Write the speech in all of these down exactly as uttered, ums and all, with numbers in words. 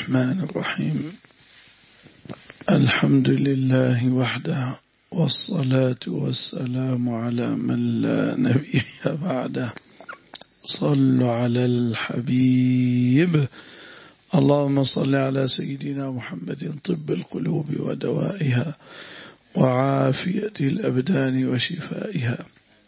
الرحمن الرحيم. الحمد لله وحده، والصلاة والسلام على من لا نبي بعده. صلوا على الحبيب. اللهم صل على سيدنا محمد طب القلوب ودوائها وعافية الأبدان وشفائها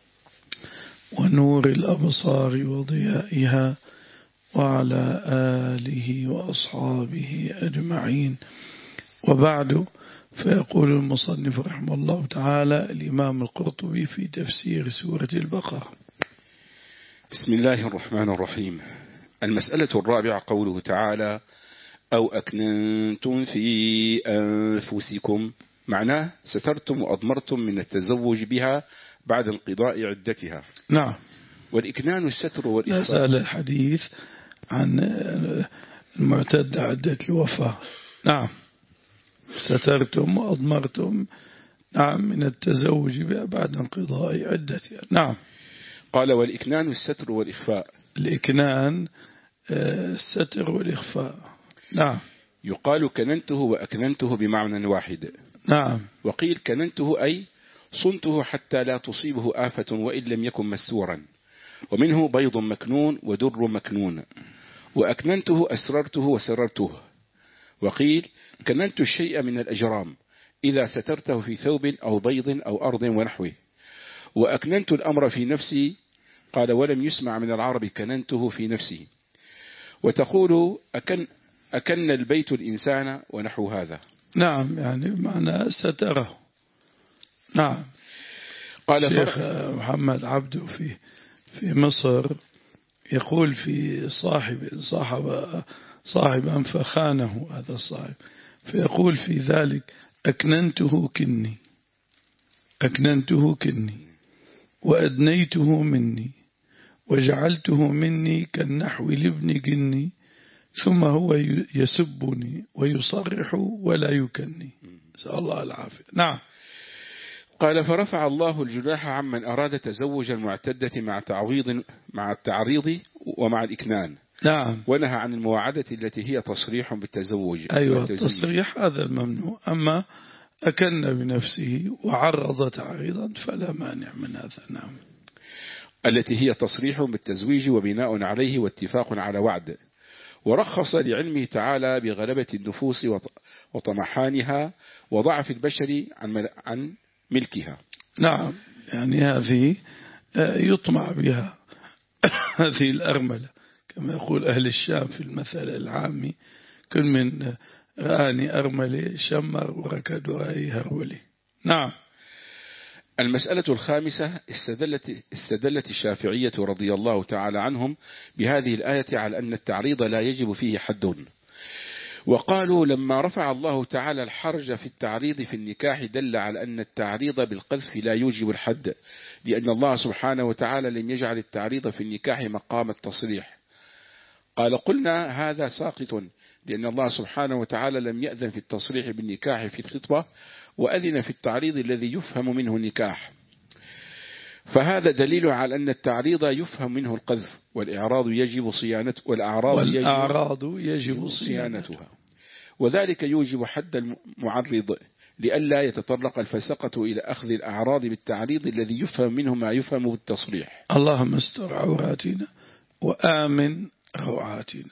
ونور الأبصار وضيائها، وعلى آله وأصحابه أجمعين. وبعد، فيقول المصنف رحمه الله تعالى الإمام القرطبي في تفسير سورة البقرة: بسم الله الرحمن الرحيم. المسألة الرابعة قوله تعالى: أو أكننتم في أنفسكم، معناه سترتم وأضمرتم من التزوج بها بعد انقضاء عدتها. نعم. والإكنان الستر والإخفاء. نسأل الحديث عن المعتدة عدة الوفاة. نعم. سترتم وأضمرتم نعم من التزوج بها بعد انقضاء عدتها. نعم. قال: والإكنان الستر والإخفاء. الإكنان الستر والإخفاء. نعم. يقال كننته وأكننته بمعنى واحد. نعم. وقيل كننته أي صنته حتى لا تصيبه آفة وإن لم يكن مسورا، ومنه بيض مكنون ودر مكنون. وأكننته أسررته وسررته. وقيل كننت الشيء من الأجرام إذا سترته في ثوب أو بيض أو أرض ونحوه. وأكننت الأمر في نفسي، قال: ولم يسمع من العرب كننته في نفسه. وتقول أكن, أكن البيت الإنسان ونحو هذا. نعم، يعني بمعنى ستره. نعم. قال شيخ محمد عبده في في مصر يقول في صاحب صاحب صاحبا فخانه هذا الصاحب، فيقول في ذلك: أكننته كني أكننته كني وأدنيته مني وجعلته مني كالنحو لابن جني، ثم هو يسبني ويصرح ولا يكني. نسأل الله العافية. نعم. قال: فرفع الله الجناح عمن أراد تزوج المعتدة مع تعويض مع التعريض ومع الإكنان. نعم. ونهى عن المواعدة التي هي تصريح بالتزوج. أيوة، التصريح هذا الممنوع، أما أكن بنفسه وعرض تعريضا فلا مانع من هذا. نعم. التي هي تصريح بالتزويج وبناء عليه واتفاق على وعد. ورخص لعلمه تعالى بغلبة النفوس وطمحانها وضعف البشر عن عن ملكها. نعم، يعني هذه يطمع بها هذه الأرملة، كما يقول أهل الشام في المثل العامي: كل من راني أرملي شمر وركد رأي هرولي. نعم. المسألة الخامسة: استدلت, استدلت الشافعية رضي الله تعالى عنهم بهذه الآية على أن التعريض لا يجب فيه حد. وقالوا لما رفع الله تعالى الحرج في التعريض في النكاح دل على أن التعريض بالقذف لا يوجب الحد، لأن الله سبحانه وتعالى لم يجعل التعريض في النكاح مقام التصريح. قال: قلنا هذا ساقط، لأن الله سبحانه وتعالى لم يأذن في التصريح بالنكاح في الخطبة، وأذن في التعريض الذي يفهم منه النكاح. فهذا دليل على أن التعريض يفهم منه القذف، والإعراض يجب صيانته والأعراض, والأعراض يجب, يجب صيانتها، وذلك يوجب حد المعرض لئلا يتطرق الفسقة إلى أخذ الأعراض بالتعريض الذي يفهم منه ما يفهم بالتصريح. اللهم استر عوراتنا وآمن روعاتنا.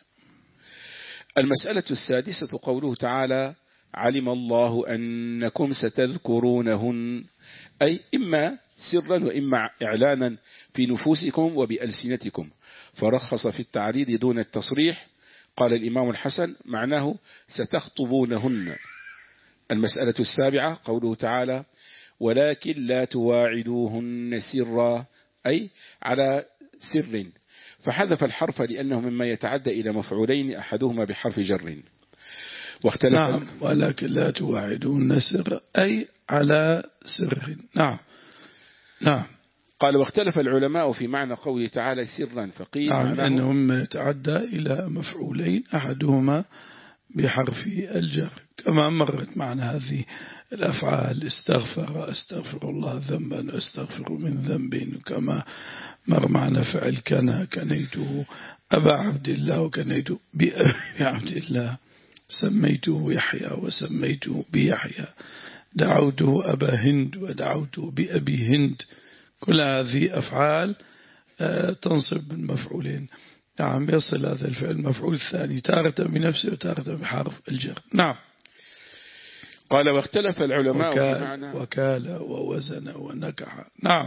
المسألة السادسة قوله تعالى: علم الله أنكم ستذكرونهن، أي إما سرا وإما إعلانا في نفوسكم وبألسنتكم، فرخص في التعريض دون التصريح. قال الإمام الحسن: معناه ستخطبونهن. المسألة السابعة قوله تعالى: ولكن لا تواعدوهن سرا، أي على سر، فحذف الحرف لأنه مما يتعدى إلى مفعولين أحدهما بحرف جر. واختلف. نعم. ولكن لا تواعدوهن سرا أي على سر. نعم. نعم. قال: واختلف العلماء في معنى قوله تعالى سرا، فقيل نعم أنهم يتعدى إلى مفعولين أحدهما بحرف الجر، كما مرت معنا هذه الأفعال: استغفر أستغفر الله ذنبا أستغفر من ذنب، كما مر معنا فعل كان كنيته أبا عبد الله وكنيت بأبي عبد الله سميته يحيى وسميته بيحيى، دعوته أبا هند ودعوته بأبي هند. كل هذه أفعال تنصب المفعولين. نعم، يصل هذا الفعل المفعول الثاني تارة بنفسه وتارة بحرف الجر. نعم. قال واختلف العلماء وكال, في معنى وكال ووزن ونكح. نعم.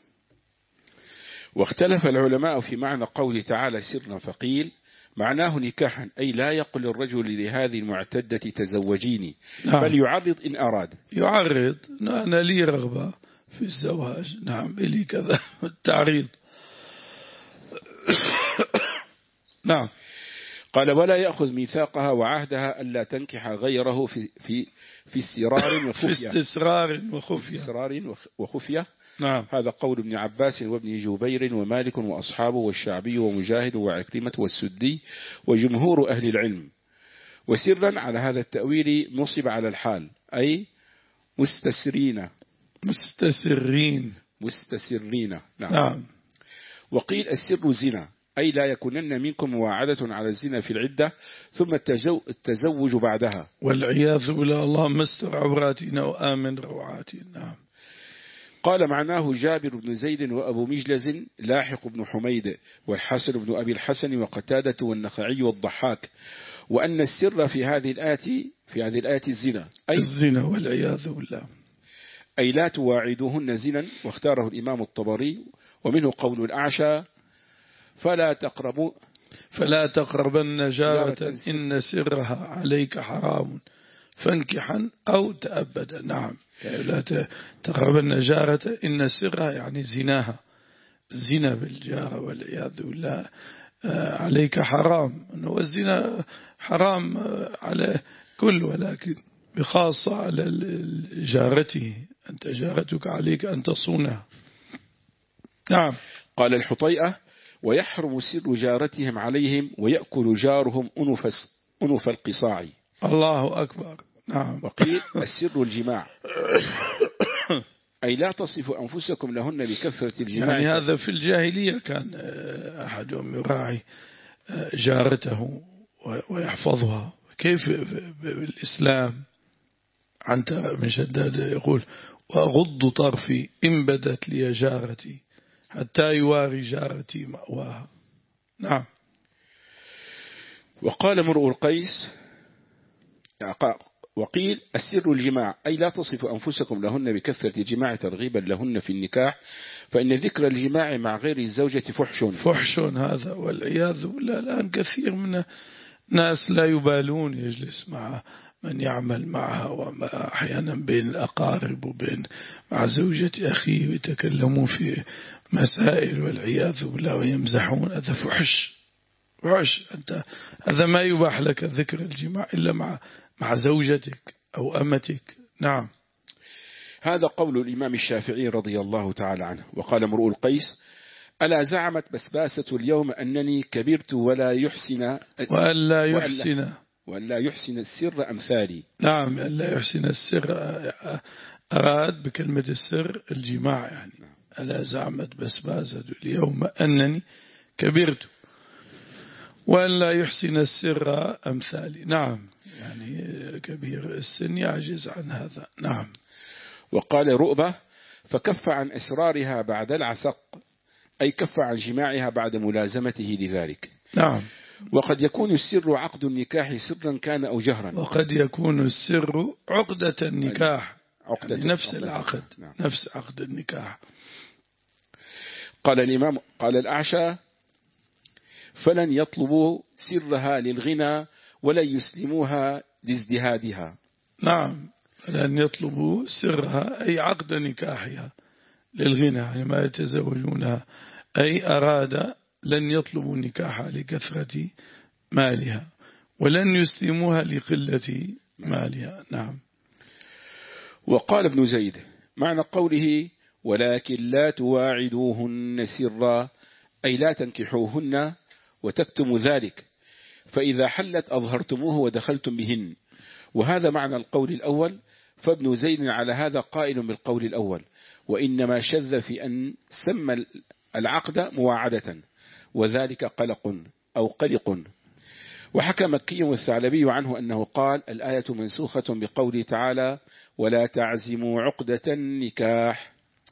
واختلف العلماء في معنى قوله تعالى سرا، فقيل معناه نكاحا، أي لا يقل الرجل لهذه المعتدة تزوجيني، نعم. بل يعرض إن أراد. يعرض، أنا لي رغبة في الزواج، نعم إلي كذا التعريض. نعم. قال ولا يأخذ ميثاقها وعهدها ألا تنكح غيره في في في استرار وخفية. في استسرار وخفية. استسرار وخفية. نعم. هذا قول ابن عباس وابن جبير ومالك وأصحابه والشعبي ومجاهد وعكرمة والسدي وجمهور أهل العلم. وسرا على هذا التأويل نصب على الحال، أي مستسرين مستسرين مستسرين. نعم. نعم. وقيل السر زنا، أي لا يكونن منكم مواعدة على الزنا في العدة ثم التزوج بعدها. والعياذ بالله، اللهم استر عوراتنا وآمن روعاتنا. نعم. قال معناه جابر بن زيد وأبو مجلز لاحق بن حميد والحسن بن أبي الحسن وقتادة والنخعي والضحاك، وأن السر في هذه الآية في هذه الآية الزنا، أي الزنا والعياذ بالله، أي لا تواعدوهن زنا. واختاره الإمام الطبري، ومنه قول الأعشى فلا تقربوا فلا تقربن جارة إن سرها عليك حرام فانكحا أو تأبدا. نعم، لا تقربن جارة إن سرها يعني زناها، الزنا بالجارة والعياذ بالله عليك حرام. والزنا حرام على كل، ولكن بخاصة على جارته، أنت جارتك عليك أن تصونها. نعم. قال الحطيئة ويحرم سر جارتهم عليهم ويأكل جارهم أنف أنف القصاع. الله أكبر. نعم. وقيل السر الجماع، أي لا تصفوا أنفسكم لهن بكثرة الجماع. يعني هذا في الجاهلية كان أحدهم يراعي جارته ويحفظها. كيف بالإسلام؟ عن من شداد يقول وأغض طرفي إن بدت لي جارتي حتى يواري جارتي مأواها. نعم. وقال امرؤ القيس وقيل السر الجماع، أي لا تصف أنفسكم لهن بكثرة الجماع ترغيبا لهن في النكاح، فإن ذكر الجماع مع غير الزوجة فحش فحش هذا والعياذ بالله. الآن كثير من الناس لا يبالون، يجلس مع من يعمل معها، وما أحيانا بين الأقارب وبين مع زوجة أخيه ويتكلمون في مسائل والعياذ بالله ويمزحون. هذا فحش فحش. أنت هذا ما يباح لك ذكر الجماع إلا مع مع زوجتك أو أمتك. نعم. هذا قول الإمام الشافعي رضي الله تعالى عنه. وقال امرؤ القيس ألا زعمت بسباسة اليوم أنني كبرت ولا يحسن وألا يحسن وألا يحسن السر أمثالي. نعم، ألا يحسن السر، أراد بكلمة السر الجماع يعني. ألا زعمت بسباسة اليوم أنني كبرت وألا يحسن السر أمثالي. نعم، يعني كبير السن يعجز عن هذا. نعم. وقال رؤبة فكف عن أسرارها بعد العسق، أي كف عن جماعها بعد ملازمته لذلك. نعم. وقد يكون السر عقد النكاح سرا كان أو جهرا. وقد يكون السر عقدة النكاح، عقدة يعني نفس عقدة العقد. نعم. نفس عقد النكاح. قال الإمام قال الأعشى فلن يطلبوا سرها للغنى ولن يسلموها لازدهادها. نعم، لن يطلبوا سرها أي عقد نكاحها للغنى، يعني ما يتزوجونها، أي أراد لن يطلبوا نكاحها لكثرة مالها ولن يسلموها لقلة مالها. نعم. وقال ابن زيد معنى قوله ولكن لا تواعدوهن سرا، أي لا تنكحوهن وتكتموا ذلك، فإذا حلت أظهرتموه ودخلتم بهن. وهذا معنى القول الأول، فابن زيد على هذا قائل بالقول الأول، وإنما شذ في أن سمى العقد مواعدة، وذلك قلق أو قلق. وحكى مكي والثعلبي عنه أنه قال الآية منسوخة بقوله تعالى ولا تعزموا عقدة النكاح.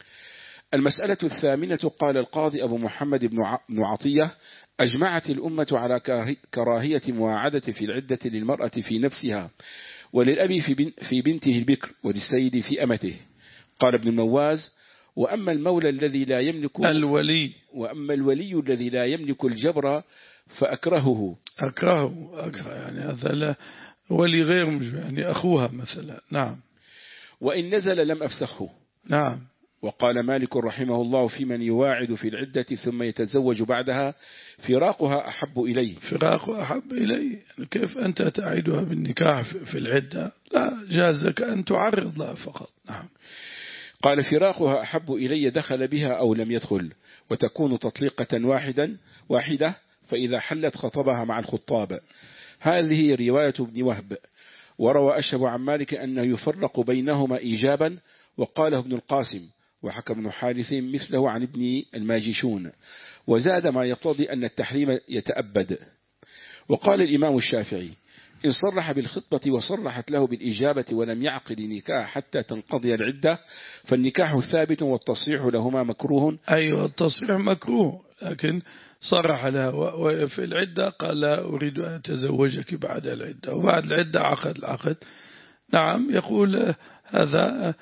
المسألة الثامنة قال القاضي أبو محمد بن عطية أجمعت الأمة على كراهية مواعدة في العدة للمرأة في نفسها وللأب في بنته البكر وللسيد في أمته. قال ابن المواز وأما المولى الذي لا يملك الولي وأما الولي الذي لا يملك الجبر فأكرهه أكرهه أكره يعني هذا لا ولي غير يعني أخوها مثلا. نعم. وإن نزل لم أفسخه. نعم. وقال مالك رحمه الله في من يواعد في العدة ثم يتزوج بعدها فراقها أحب إليه. فراقها أحب إليه يعني كيف أنت تعيدها بالنكاح في العدة؟ لا جازك أن تعرض لها فقط. نعم. قال فراقها أحب إلي دخل بها أو لم يدخل وتكون تطليقة واحدا واحدة فإذا حلت خطبها مع الخطاب. هذه رواية ابن وهب. وروى أشهب عن مالك أنه يفرق بينهما إيجابا وقاله ابن القاسم وحكى ابن حارث مثله عن ابن الماجشون وزاد ما يقتضي أن التحريم يتأبد. وقال الإمام الشافعي إن صرح بالخطبة وصرحت له بالإجابة ولم يعقد نكاح حتى تنقضي العدة فالنكاح ثابت والتصريح لهما مكروه. أيوة التصريح مكروه لكن صرح لها وفي العدة قال لا أريد أن أتزوجك بعد العدة وبعد العدة عقد العقد. نعم يقول هذا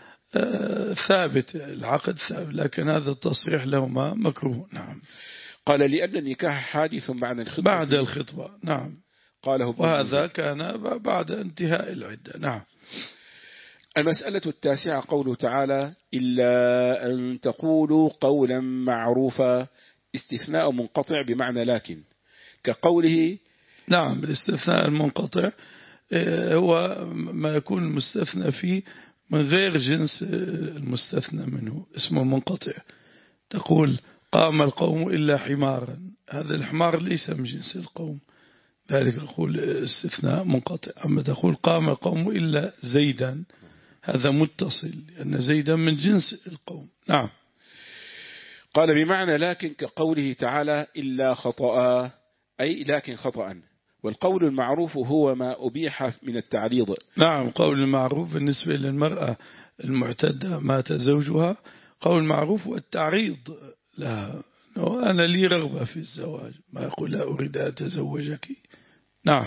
ثابت العقد ثابت لكن هذا التصريح لهما مكروه. نعم. قال لأن النكاح حادث بعد الخطبة بعد الخطبة. نعم. قاله وهذا كان بعد انتهاء العدة. نعم. المسألة التاسعة قوله تعالى إلا أن تقولوا قولا معروفا استثناء منقطع بمعنى لكن كقوله. نعم. الاستثناء المنقطع هو ما يكون المستثنى فيه من غير جنس المستثنى منه اسمه منقطع. تقول قام القوم إلا حمارا هذا الحمار ليس من جنس القوم ذلك يقول استثناء منقطع. أما تقول قام القوم إلا زيدا هذا متصل لأن زيدا من جنس القوم. نعم. قال بمعنى لكن كقوله تعالى إلا خطأ أي لكن خطأ. والقول المعروف هو ما أبيح من التعريض. نعم. قول المعروف بالنسبة للمرأة المعتدة مات زوجها قول معروف والتعريض لها أنا لي رغبة في الزواج ما يقول لا أريد أن أتزوجك. نعم.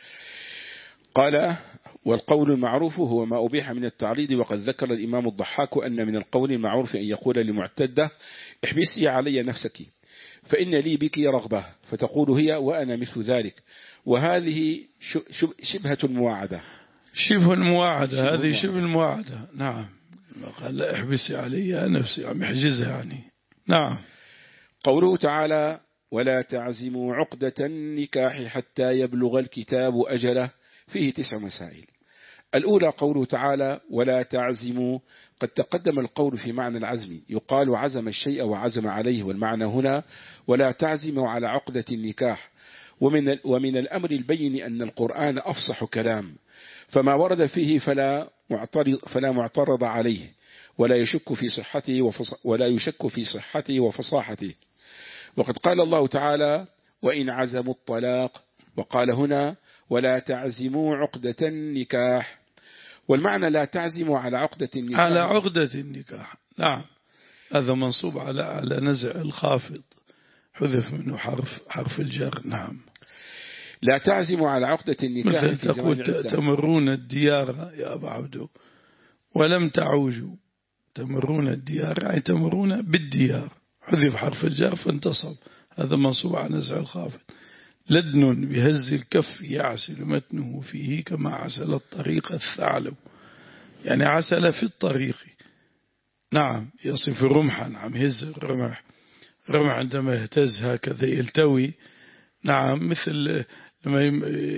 قال والقول المعروف هو ما أبيح من التعريض وقد ذكر الإمام الضحاك أن من القول المعروف أن يقول لمعتدة احبسي علي نفسك فإن لي بك رغبة فتقول هي وأنا مثل ذلك وهذه شبهة المواعدة. شبه المواعدة هذه شبه المواعدة. نعم. قال لا احبسي علي نفسي عم يحجزها يعني. نعم. قوله تعالى ولا تعزموا عقدة النكاح حتى يبلغ الكتاب أجله فيه تسع مسائل. الأولى قوله تعالى ولا تعزموا قد تقدم القول في معنى العزم يقال عزم الشيء وعزم عليه والمعنى هنا ولا تعزموا على عقدة النكاح. ومن, ومن الأمر البين أن القرآن أفصح كلام فما ورد فيه فلا معترض, فلا معترض عليه ولا يشك في صحته ولا يشك في صحته وفصاحته. وقد قال الله تعالى وإن عزموا الطلاق وقال هنا ولا تعزموا عقدة النكاح. والمعنى لا تعزموا على عقدة النكاح على عقدة النكاح. نعم. هذا منصوب على على نزع الخافض حذف منه حرف حرف الجر. نعم. لا تعزموا على عقدة النكاح مثل تقول تمرون الديار يا أبا عبدو ولم تعوجوا تمرون الديار يعني تمرون بالديار حذف حرف الجر فانتصب هذا منصوب على نزع الخافض. لدن بهز الكف يعسل متنه فيه كما عسل الطريق الثعلب يعني عسل في الطريق. نعم. يصف رمحا عم هز الرمح رمح عندما يهتز هكذا يلتوي. نعم. مثل لما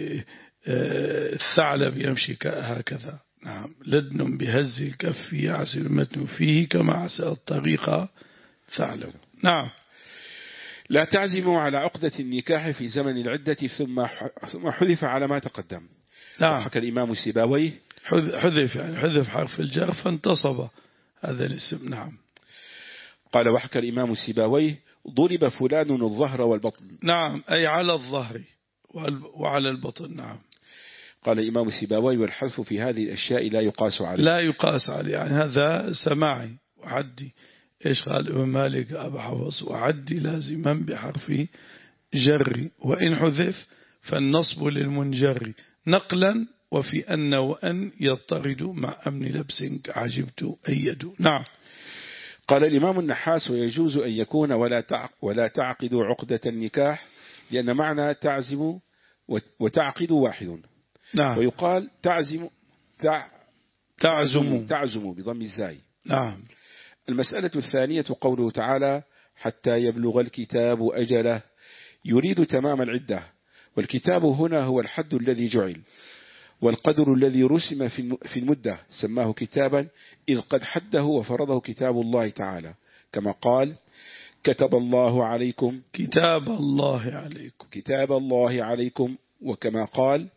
الثعلب يمشي هكذا. نعم. لدن بهز الكف يعسل متنه فيه كما عسل الطريق ثعلب. نعم. لا تعزموا على عقدة النكاح في زمن العدة ثم ثم حذف على ما تقدم. نعم. حكى الإمام السباوي حذف يعني حذف حرف الجر فانتصب هذا الاسم. نعم. قال وحكى الإمام السباوي ضرب فلان الظهر والبطن. نعم. أي على الظهر وعلى البطن. نعم. قال الإمام السيبوي: والحذف في هذه الأشياء لا يقاس عليه. لا يقاس عليه، يعني هذا سماعي وعدي. إيش قال الإمام مالك أبا حفص؟ وعدي لازما بحرف جر، وإن حذف فالنصب للمنجر نقلا، وفي أن وأن يضطرد مع أمن لبس كعجبت أيد. نعم. قال الإمام النحاس: ويجوز أن يكون ولا ولا تعقد عقدة النكاح، لأن معنى تعزم وتعقد واحد. نعم. ويقال تعزم تع تعزم تعزم بضم الزاي. نعم. المسألة الثانية قوله تعالى: حتى يبلغ الكتاب أجله، يريد تمام العدة، والكتاب هنا هو الحد الذي جعل، والقدر الذي رسم في المدة سماه كتابا، إذ قد حده وفرضه كتاب الله تعالى، كما قال: كتب الله عليكم كتاب الله عليكم كتاب الله عليكم وكما قال: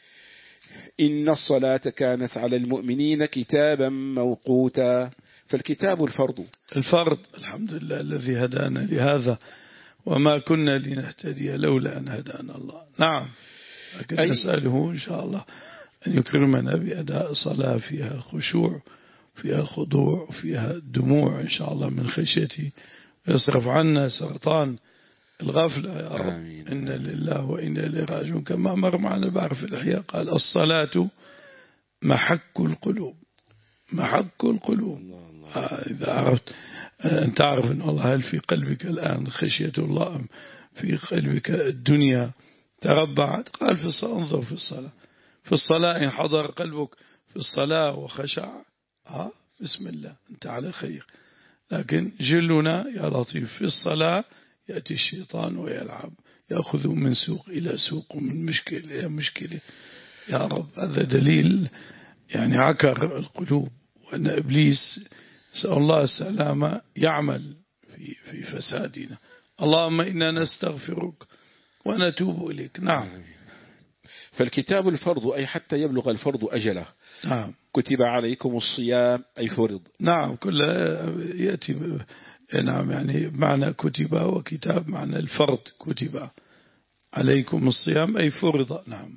إن الصلاة كانت على المؤمنين كتابا موقوتا. فالكتاب الفرض الفرض. الحمد لله الذي هدانا لهذا، وما كنا لنهتدي لولا أن هدانا الله. نعم. لكن أي... نسأله إن شاء الله أن يكرمنا بأداء صلاة فيها الخشوع، فيها الخضوع، فيها الدموع إن شاء الله من خشيته، ويصرف عنا سرطان الغفلة يا رب. آمين. إن لله وإنا إليه راجعون، كما مر معنا البارح في الإحياء قال: الصلاة محك القلوب. محك القلوب. الله الله. آه إذا عرفت أن تعرف أن الله، هل في قلبك الآن خشية الله، في قلبك الدنيا تربعت؟ قال: في الصلاة. انظر في الصلاة، في الصلاة إن حضر قلبك في الصلاة وخشع، آه بسم الله أنت على خير. لكن جلنا يا لطيف في الصلاة يأتي الشيطان ويلعب، يأخذ من سوق إلى سوق ومن مشكلة إلى مشكلة. يا رب، هذا دليل يعني عكر القلوب، وأن إبليس نسأل الله السلامة يعمل في في فسادنا. اللهم إنا نستغفرك ونتوب إليك. نعم. فالكتاب الفرض، أي حتى يبلغ الفرض أجله. نعم. كتب عليكم الصيام، أي فرض. نعم. كل يأتي نعم يعني معنى كتب، وكتاب معنى الفرض. كتب عليكم الصيام أي فرض. نعم.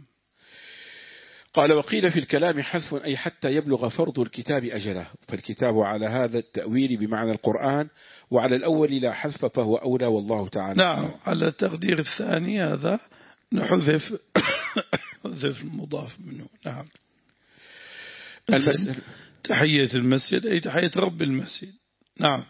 قال: وقيل في الكلام حذف، أي حتى يبلغ فرض الكتاب أجله، فالكتاب على هذا التأويل بمعنى القرآن، وعلى الأول لا حذف فهو أولى، والله تعالى. نعم. على التقدير الثاني هذا نحذف حذف المضاف منه. نعم. المسألة تحية المسجد أي تحية رب المسجد. نعم.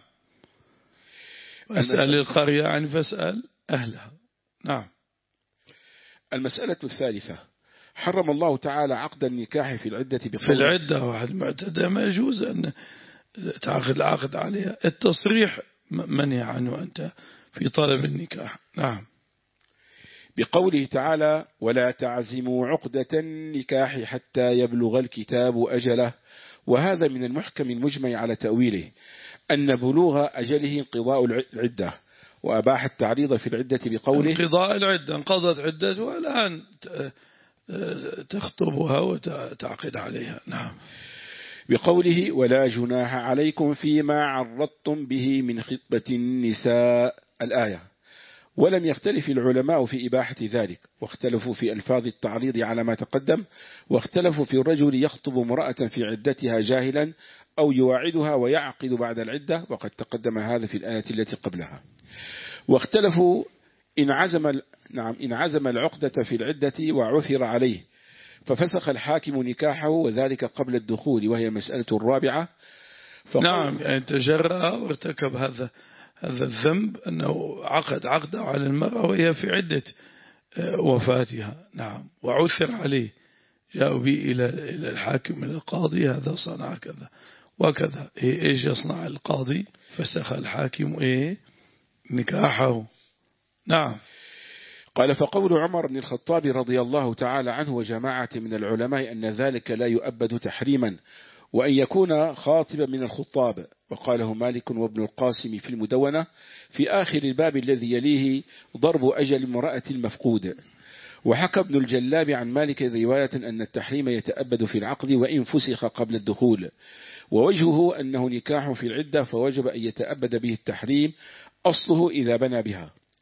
واسأل القرية عن فاسأل أهلها. نعم. المسألة الثالثة: حرم الله تعالى عقد النكاح في العدة بقوله في العدة واحد معتدى ما يجوز أن تعقد العقد عليها. التصريح منع عنه أنت في طلب النكاح. نعم. بقوله تعالى: ولا تعزموا عقدة النكاح حتى يبلغ الكتاب أجله، وهذا من المحكم المجمع على تأويله، أن بلوغ أجله انقضاء العدة، وأباح التعريض في العدة بقوله: انقضاء العدة، انقضت عدتها الآن تخطبها وتعقد عليها. نعم. بقوله: ولا جناح عليكم فيما عرضتم به من خطبة النساء، الآية. ولم يختلف العلماء في إباحة ذلك، واختلفوا في ألفاظ التعريض على ما تقدم، واختلفوا في الرجل يخطب امرأة في عدتها جاهلا أو يواعدها ويعقد بعد العدة، وقد تقدم هذا في الآية التي قبلها. واختلفوا إن عزم نعم إن عزم العقدة في العدة وعثر عليه ففسخ الحاكم نكاحه، وذلك قبل الدخول، وهي المسألة الرابعة. نعم. يعني تجرأ وارتكب هذا هذا الذنب، أنه عقد عقده على المرأة وهي في عدة وفاتها. نعم. وعثر عليه، جاءوا به إلى إلى الحاكم إلى القاضي، هذا صنع كذا وكذا. إيش يصنع القاضي؟ فسخ الحاكم إيه نكاحه. نعم. قال: فقول عمر بن الخطاب رضي الله تعالى عنه وجماعة من العلماء أن ذلك لا يؤبد تحريما، وأن يكون خاطبا من الخطاب، وقاله مالك وابن القاسم في المدونة في آخر الباب الذي يليه ضرب أجل امرأة المفقود. وحكى ابن الجلاب عن مالك رواية أن التحريم يتأبد في العقد وإن فسخ قبل الدخول، ووجهه أنه نكاح في العدة فوجب أن يتأبد به التحريم أصله إذا بنى بها.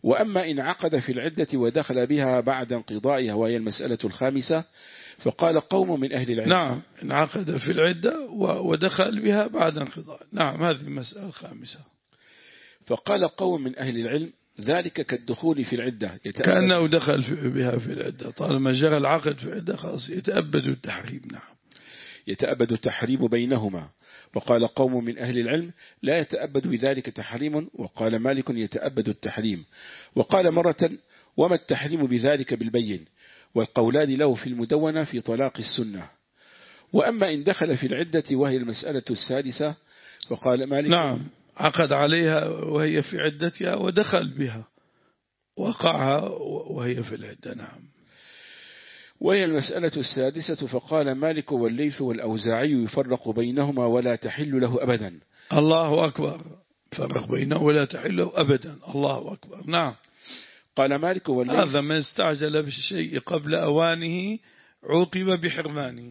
وأما إن عقد في العدة ودخل بها بعد انقضائها وهي المسألة الخامسة فقال قوم من أهل العلم. نعم، انعقد في العدة ودخل بها بعد انقضاء. نعم، هذه المسألة الخامسة. فقال قوم من أهل العلم ذلك كالدخول في العدة، كأنه دخل بها في العدة، طالما جرى العقد في العدة خلاص يتأبد التحريم. نعم، يتأبد التحريم بينهما. وقال قوم من أهل العلم لا يتأبد بذلك تحريم، وقال مالك يتأبد التحريم. وقال مرة وما التحريم بذلك بالبين، والقولان له في المدونة في طلاق السنة. وأما إن دخل في العدة وهي المسألة السادسة فقال مالك نعم، عقد عليها وهي في عدتها ودخل بها وقعها وهي في العدة. نعم، وهي المسألة السادسة فقال مالك والليث والأوزاعي يفرق بينهما ولا تحل له أبدا. الله أكبر، فرق بينه ولا تحل له أبدا. الله أكبر. نعم، قال مالك والليث هذا من استعجل بالشيء قبل أوانه عوقب بحرمانه.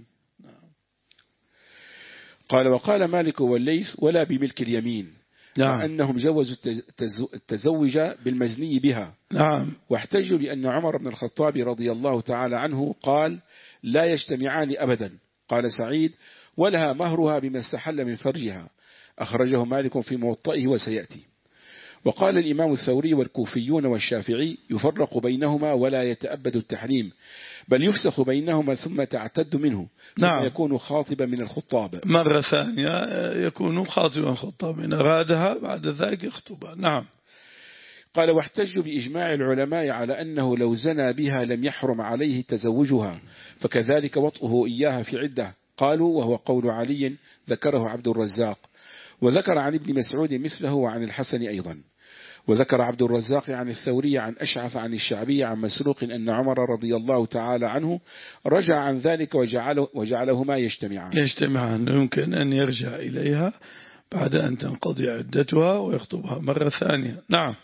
قال وقال مالك والليث ولا بملك اليمين. نعم، أنهم جوزوا التزوج بالمزني بها. نعم، واحتجوا بأن عمر بن الخطاب رضي الله تعالى عنه قال لا يجتمعان أبدا. قال سعيد ولها مهرها بما استحل من فرجها. أخرجه مالك في موطئه وسيأتي. وقال الإمام الثوري والكوفيون والشافعي يفرق بينهما ولا يتأبد التحريم، بل يفسخ بينهما ثم تعتد منه، ثم نعم، يكون خاطبا من الخطاب. مرة ثانية يكون خاطبا خطاب إن أرادها بعد ذلك يخطبها. نعم. قال واحتجوا بإجماع العلماء على أنه لو زنى بها لم يحرم عليه تزوجها، فكذلك وطئه إياها في عدة. قالوا وهو قول علي ذكره عبد الرزاق، وذكر عن ابن مسعود مثله وعن الحسن أيضا. وذكر عبد الرزاق عن الثوري عن أشعث عن الشعبي عن مسروق أن عمر رضي الله تعالى عنه رجع عن ذلك وجعله وجعلهما يجتمعان. يجتمعان، يمكن أن يرجع إليها بعد أن تنقضي عدتها ويخطبها مرة ثانية. نعم.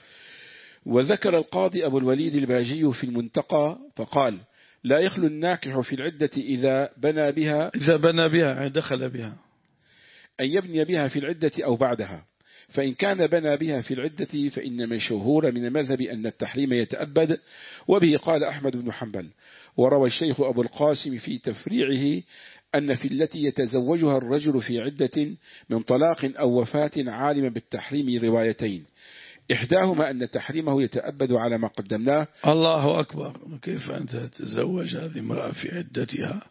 وذكر القاضي أبو الوليد الباجي في المنتقى فقال لا يخلو الناكح في العدة إذا بنى بها إذا بنى بها دخل بها أن يبني بها في العدة أو بعدها، فإن كان بنى بها في العدة فإن مشهور من المذهب أن التحريم يتأبد، وبه قال أحمد بن حنبل. وروى الشيخ أبو القاسم في تفريعه أن في التي يتزوجها الرجل في عدة من طلاق أو وفاة عالما بالتحريم روايتين، إحداهما أن تحريمه يتأبد على ما قدمناه. الله أكبر، كيف أنت تتزوج هذه امرأة في عدتها؟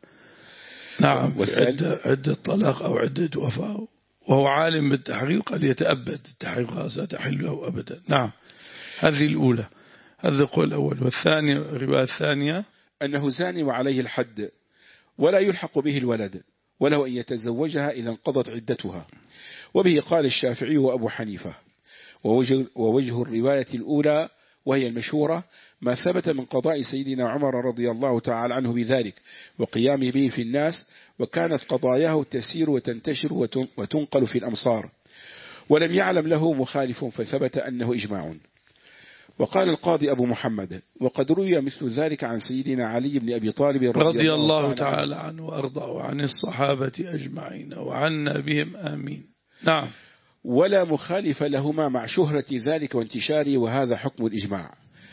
نعم، في عدة, عدة طلاق أو عدة وفاة وهو عالم بالتحريم قد يتأبد التحريم خلاص تحله أبدا. نعم، هذه الأولى، هذا القول الأول. والثاني الرواية الثانية أنه زاني وعليه الحد ولا يلحق به الولد، وله أن يتزوجها إذا انقضت عدتها، وبه قال الشافعي وأبو حنيفة. ووجه, ووجه الرواية الأولى وهي المشهورة ما ثبت من قضاء سيدنا عمر رضي الله تعالى عنه بذلك وقيامه به في الناس، وكانت قضاياه تسير وتنتشر وتنقل في الأمصار، ولم يعلم له مخالف فثبت أنه إجماع. وقال القاضي أبو محمد وقد روي مثل ذلك عن سيدنا علي بن أبي طالب رضي, رضي الله تعالى عنه وأرضاه وعن الصحابة أجمعين وعنا بهم آمين. نعم. ولا مخالف لهما مع شهرة ذلك وانتشاره، وهذا حكم الإجماع.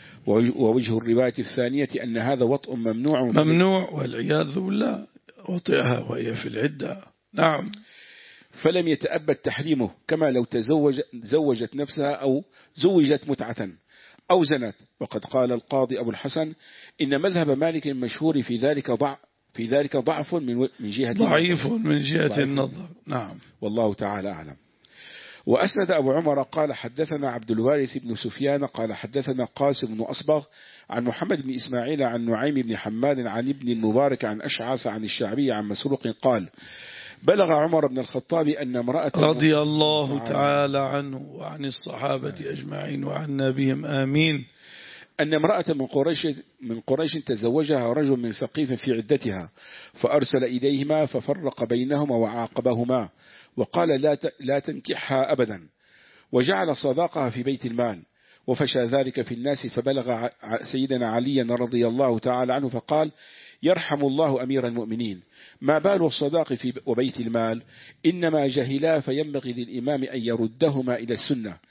ووجه الرواية الثانية أن هذا وطء ممنوع ممنوع والعياذ بالله، وطئها وهي في العدة. نعم. فلم يتأبد تحريمه، كما لو تزوج زوجت نفسها أو زوجت متعة أو زنت. وقد قال القاضي أبو الحسن إن مذهب مالك المشهور في ذلك ضع في ذلك ضعف من من جهة ضعيف من جهة النظر. نعم، والله تعالى أعلم. وأسند أبو عمر قال حدثنا عبد الوارث بن سفيان قال حدثنا قاسم بن أصبغ عن محمد بن إسماعيل عن نعيم بن حماد عن ابن المبارك عن أشعث عن الشعبي عن مسروق قال بلغ عمر بن الخطاب أن امرأة رضي الله تعالى عنه وعن الصحابة أجمعين وعنا بهم آمين أن امرأة من قريش من قريش تزوجها رجل من ثقيف في عدتها، فأرسل إليهما ففرق بينهما وعاقبهما وقال لا لا تنكحها أبدا، وجعل صداقها في بيت المال، وفشى ذلك في الناس فبلغ سيدنا علي رضي الله تعالى عنه فقال يرحم الله أمير المؤمنين، ما بال الصداق في وبيت المال؟ إنما جهلا، فينبغي للإمام أن يردهما إلى السنة.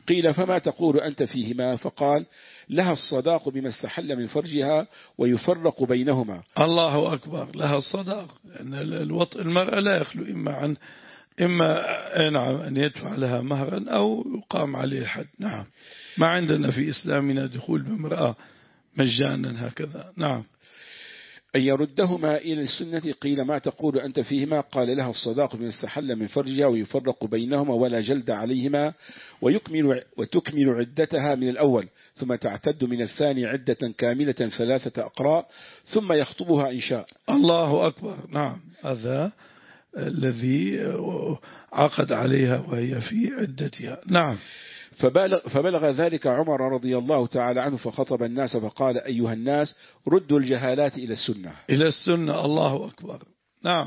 قيل فما تقول أنت فيهما؟ فقال لها الصداق بما استحل من فرجها ويفرق بينهما. الله أكبر، لها الصداق، لأن الوطء المرأة لا يخلو إما عن إما نعم أن يدفع لها مهرا أو يقام عليه الحد. نعم، ما عندنا في إسلامنا دخول بامرأة مجانا هكذا. نعم. أن يردهما إلى السنة. قيل ما تقول أنت فيهما؟ قال لها الصداق بما استحل من فرجها ويفرق بينهما ولا جلد عليهما ويكمل وتكمل عدتها من الأول ثم تعتد من الثاني عدة كاملة ثلاثة أقراء ثم يخطبها إن شاء. الله أكبر. نعم، هذا الذي عقد عليها وهي في عدتها. نعم. فبلغ, فبلغ ذلك عمر رضي الله تعالى عنه فخطب الناس فقال أيها الناس ردوا الجهالات إلى السنة. إلى السنة. الله أكبر. نعم.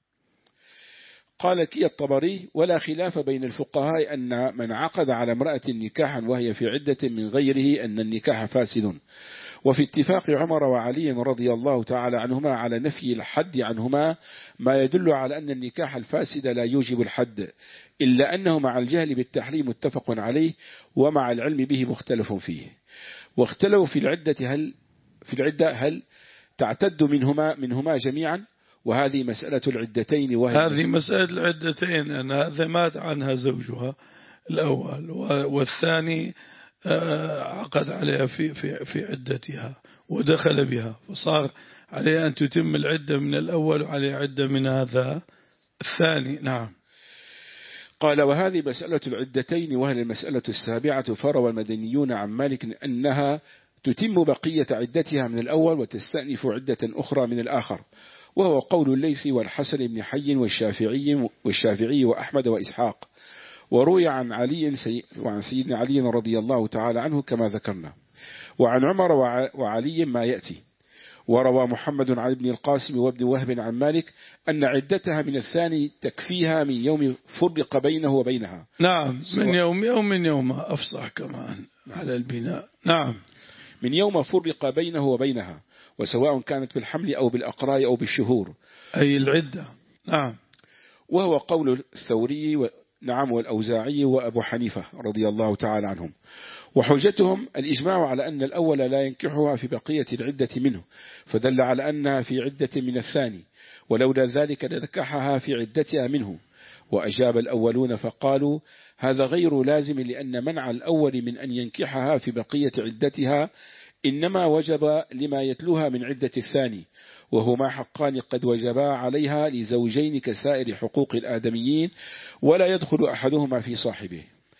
قال كي الطبري ولا خلاف بين الفقهاء أن من عقد على امرأة نكاحا وهي في عدة من غيره أن النكاح فاسد، وفي اتفاق عمر وعلي رضي الله تعالى عنهما على نفي الحد عنهما ما يدل على أن النكاح الفاسد لا يوجب الحد، إلا أنه مع الجهل بالتحريم متفق عليه ومع العلم به مختلف فيه. واختلوا في العدة هل في العدة هل تعتد منهما منهما جميعا، وهذه مسألة العدتين وهي هذه مسألة العدتين أن هذا مات عنها زوجها الأول والثاني عقد عليها في في في عدتها ودخل بها، فصار عليها أن تتم العدة من الأول وعليها عدة من هذا الثاني. نعم. قال وهذه مسألة العدتين وهي المسألة السابعة. فروى المدنيون عن مالك أنها تتم بقية عدتها من الأول وتستأنف عدة أخرى من الآخر، وهو قول الليث والحسن بن حي والشافعي والشافعي وأحمد وإسحاق. وروي عن علي سي وعن سيدنا علي رضي الله تعالى عنه كما ذكرنا، وعن عمر وعلي ما يأتي. وروى محمد عن ابن القاسم وابن وهب عن مالك أن عدتها من الثاني تكفيها من يوم فرق بينه وبينها. نعم، من يوم يوم من يوم أفصح كمان على البناء. نعم، من يوم فرق بينه وبينها، وسواء كانت بالحمل أو بالأقراء أو بالشهور، أي العدة. نعم. وهو قول الثوري و... نعم والأوزاعي وأبو حنيفة رضي الله تعالى عنهم. وحجتهم الإجماع على أن الأول لا ينكحها في بقية العدة منه، فدل على أنها في عدة من الثاني، ولولا ذلك لنكحها في عدتها منه. وأجاب الأولون فقالوا هذا غير لازم، لأن منع الأول من أن ينكحها في بقية عدتها إنما وجب لما يتلوها من عدة الثاني، وهما حقان قد وجبا عليها لزوجين كسائر حقوق الآدميين، ولا يدخل أحدهما في صاحبه.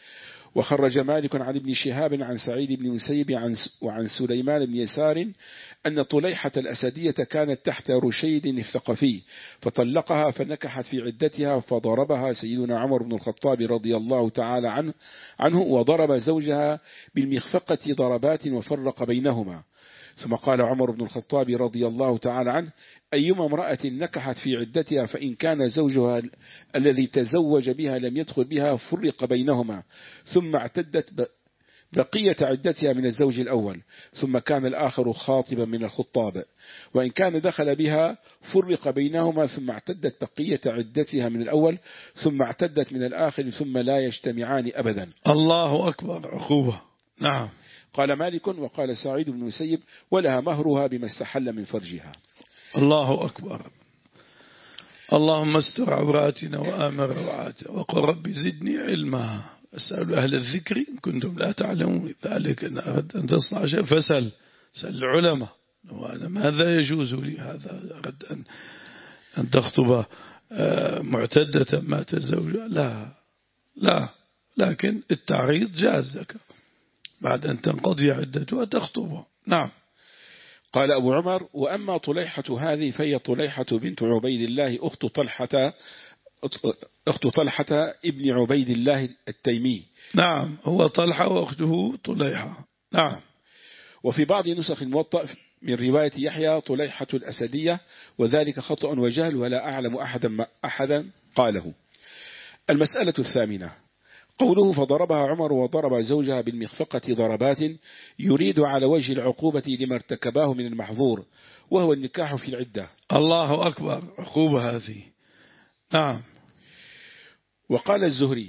وخرج مالك عن ابن شهاب عن سعيد بن مسيب وعن سليمان بن يسار أن طليحة الأسدية كانت تحت رشيد الثقفي فطلقها فنكحت في عدتها، فضربها سيدنا عمر بن الخطاب رضي الله تعالى عنه, عنه وضرب زوجها بالمخفقة ضربات وفرق بينهما. ثم قال عمر بن الخطاب رضي الله تعالى عنه أيما امرأة نكحت في عدتها فإن كان زوجها الذي تزوج بها لم يدخل بها فرق بينهما، ثم اعتدت بقية عدتها من الزوج الأول، ثم كان الآخر خاطبا من الخطاب، وإن كان دخل بها فرق بينهما، ثم اعتدت بقية عدتها من الأول، ثم اعتدت من الآخر، ثم لا يجتمعان أبدا. الله أكبر، عقوبة. نعم. قال مالك وقال سعيد بن مسيب ولها مهرها بما استحل من فرجها. الله أكبر. اللهم استر عوراتنا وآمن روعاتنا وقل رب زدني علما. أسأل أهل الذكر إن كنتم لا تعلمون، ذلك أن أردت أن تصنع شيء فسل سأل العلماء وأنا ماذا يجوز لي هذا، أردت أن, أن تخطب معتدة مات زوجها، لا لا لكن التعريض جاز لك بعد أن تنقضي عدتها تخطبها. نعم. قال أبو عمر وأما طليحة هذه فهي طليحة بنت عبيد الله أخت طلحة أخت طلحة ابن عبيد الله التيمي. نعم، هو طلحة وأخته طليحة. نعم. وفي بعض نسخ الموطأ من رواية يحيى طليحة الأسدية، وذلك خطأ وجهل ولا أعلم أحدا ما أحدا قاله. المسألة الثامنة قوله فضربها عمر وضرب زوجها بالمخفقة ضربات، يريد على وجه العقوبة لما ارتكباه من المحظور، وهو النكاح في العدة. الله أكبر، عقوبة هذه. نعم. وقال الزهري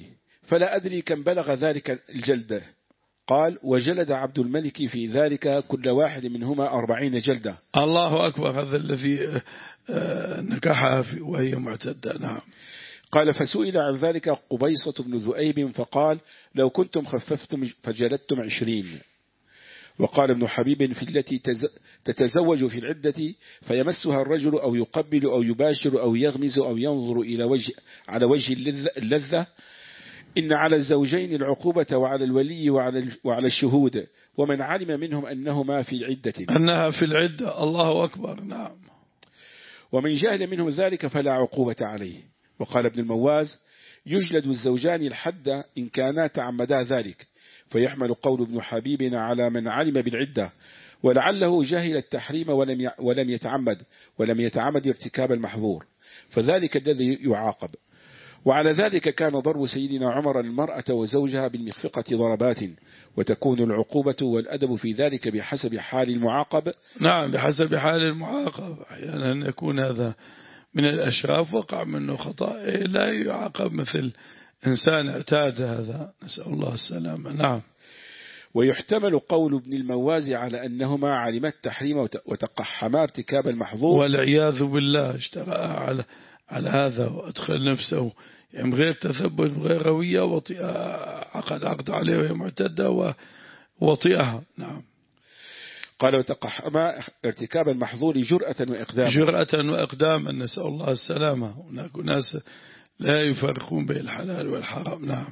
فلا أدري كم بلغ ذلك الجلدة. قال وجلد عبد الملك في ذلك كل واحد منهما أربعين جلدة. الله أكبر. هذا الذي نكحها وهي معتدة. نعم. قال فسئل عن ذلك قبيصة بن ذؤيب فقال لو كنتم خففتم فجلدتم عشرين. وقال ابن حبيب في التي تتزوج في العدة فيمسها الرجل أو يقبل أو يباشر أو يغمز أو ينظر إلى وجه على وجه اللذة إن على الزوجين العقوبة وعلى الولي وعلى وعلى الشهود ومن علم منهم أنهما في عدة أنها في العدة. الله أكبر. نعم. ومن جهل منهم ذلك فلا عقوبة عليه. وقال ابن المواز يجلد الزوجان الحد إن كانا تعمدا ذلك، فيحمل قول ابن حبيب على من علم بالعدة ولعله جاهل التحريم ولم ولم يتعمد ولم يتعمد ارتكاب المحظور، فذلك الذي يعاقب. وعلى ذلك كان ضرب سيدنا عمر المرأة وزوجها بالمخفقة ضربات، وتكون العقوبة والأدب في ذلك بحسب حال المعاقب. نعم، بحسب حال المعاقب. أحيانا يكون هذا من الأشراف وقع منه خطأ لا يعاقب مثل إنسان اعتاد هذا، نسأل الله السلامة. نعم. ويحتمل قول ابن المواز على أنهما علمت تحريم وتقحما ارتكاب المحظور والعياذ بالله، اشترأ على على هذا وأدخل نفسه يعني غير تثبت غير روية وطئها، عقد عقد عليه وهي معتدة وطئها. نعم. قال وتقحما ارتكاب المحظور جرأة وإقداما جرأة وإقداما، نسأل الله السلامة. هناك ناس لا يفرقون بين الحلال والحرام. نعم.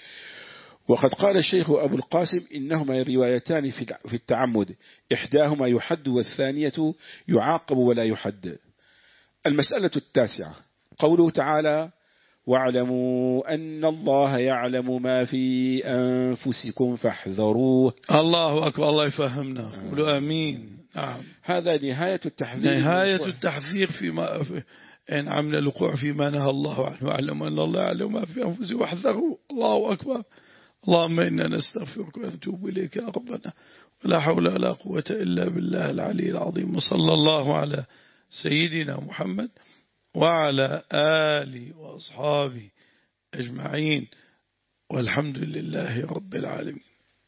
وقد قال الشيخ أبو القاسم إنهما روايتان في التعمد، إحداهما يحد والثانية يعاقب ولا يحد. المسألة التاسعة قوله تعالى واعلموا أن الله يعلم ما في أنفسكم فاحذروه. الله أكبر. الله يفهمنا. قولوا آمين. نعم. هذا نهاية التحذير نهاية التحذير فيما إن عمل الوقوع فيما نهى الله عنه. واعلموا أن الله يعلم ما في أنفسكم واحذروا. الله أكبر. اللهم إنا نستغفرك ونتوب إليك يا ربنا، ولا حول ولا قوة إلا بالله العلي العظيم. وصلى الله على سيدنا محمد وعلى آله وأصحابه أجمعين، والحمد لله رب العالمين.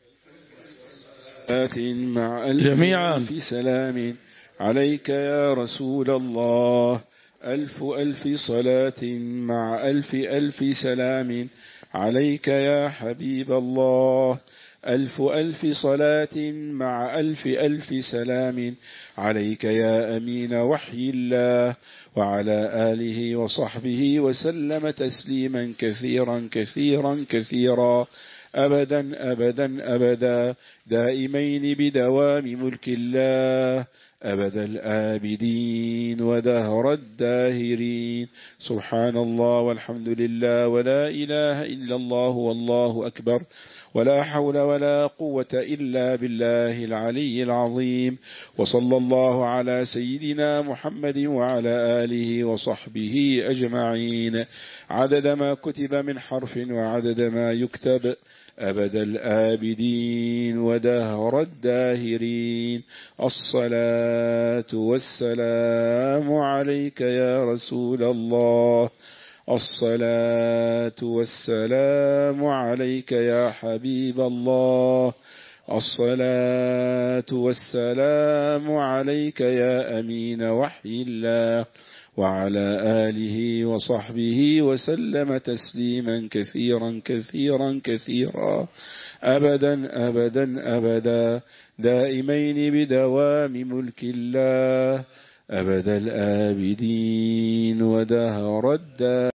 مع جميعا في سلام عليك يا رسول الله، ألف ألف صلاة مع ألف ألف سلام عليك يا حبيب الله، ألف ألف صلاة مع ألف ألف سلام عليك يا أمين وحي الله، وعلى آله وصحبه وسلم تسليما كثيرا كثيرا كثيرا أبدا أبدا أبدا دائمين بدوام ملك الله أبد الآبدين ودهر الداهرين. سبحان الله والحمد لله ولا إله إلا الله والله أكبر، ولا حول ولا قوة إلا بالله العلي العظيم. وصلى الله على سيدنا محمد وعلى آله وصحبه أجمعين، عدد ما كتب من حرف وعدد ما يكتب أبد الآبدين ودهر الداهرين. الصلاة والسلام عليك يا رسول الله، الصلاة والسلام عليك يا حبيب الله، الصلاة والسلام عليك يا أمين وحي الله، وعلى آله وصحبه وسلم تسليما كثيرا كثيرا كثيرا أبدا أبدا أبدا دائمين بدوام ملك الله أبد الآبدين ودهر الدار.